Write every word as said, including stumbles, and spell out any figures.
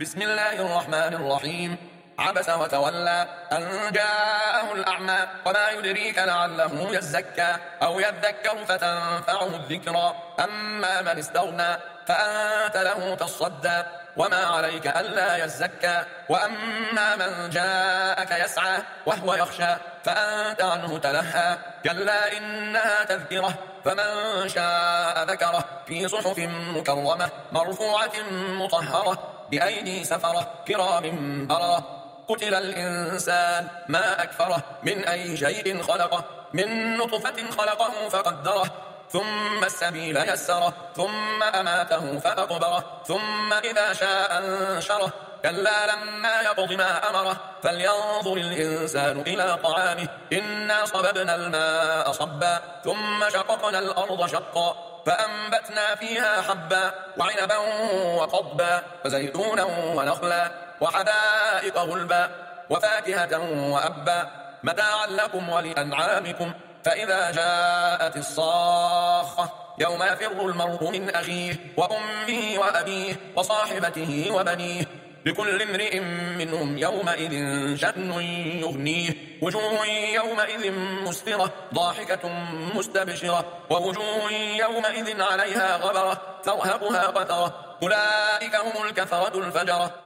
بسم الله الرحمن الرحيم. عبس وتولى أن جاءه الأعمى وما يدريك لعله يزكى أو يذكر فتنفعه الذكرى أما من استغنى فأنت له تصدى وما عليك ألا يزكى وأما من جاءك يسعى وهو يخشى فأنت عنه تلهى كلا إنها تذكرة فمن شاء ذكره في صحف مكرمة مرفوعة مطهرة بأيدي سفرة كرام بررة قتل الإنسان ما أكفره من أي شيء خلقه من نطفة خلقه فقدره ثم السبيل يسره ثم أماته فأقبره ثم إذا شاء أنشره كلا لما يقض ما أمره فلينظر الإنسان إلى طعامه إنا صببنا الماء صبا ثم شققنا الأرض شقا فأنبتنا فيها حبا وعنبا وقضبا وزيتونا ونخلا وحدائق غلبا وفاكهة وأبا متاعا لكم ولأنعامكم فإذا جاءت الصاخة يوم يفر المرء من أخيه وأمه وأبيه وصاحبته وبنيه لكل امرئ منهم يومئذ شأن يغنيه وجوه يومئذ مسفرة ضاحكة مستبشرة ووجوه يومئذ عليها غبرة ترهقها قترة أولئك هم الكفرة الفجرة.